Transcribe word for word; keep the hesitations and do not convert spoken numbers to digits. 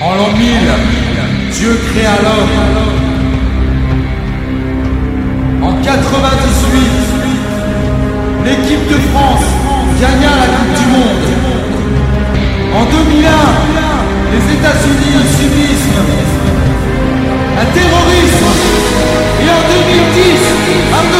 En l'an mille, Dieu créa l'homme. En quatre-vingt-dix-huit, l'équipe de France gagna la Coupe du Monde. En deux mille un, les États-Unis subissent un terrorisme. Et en deux mille dix, un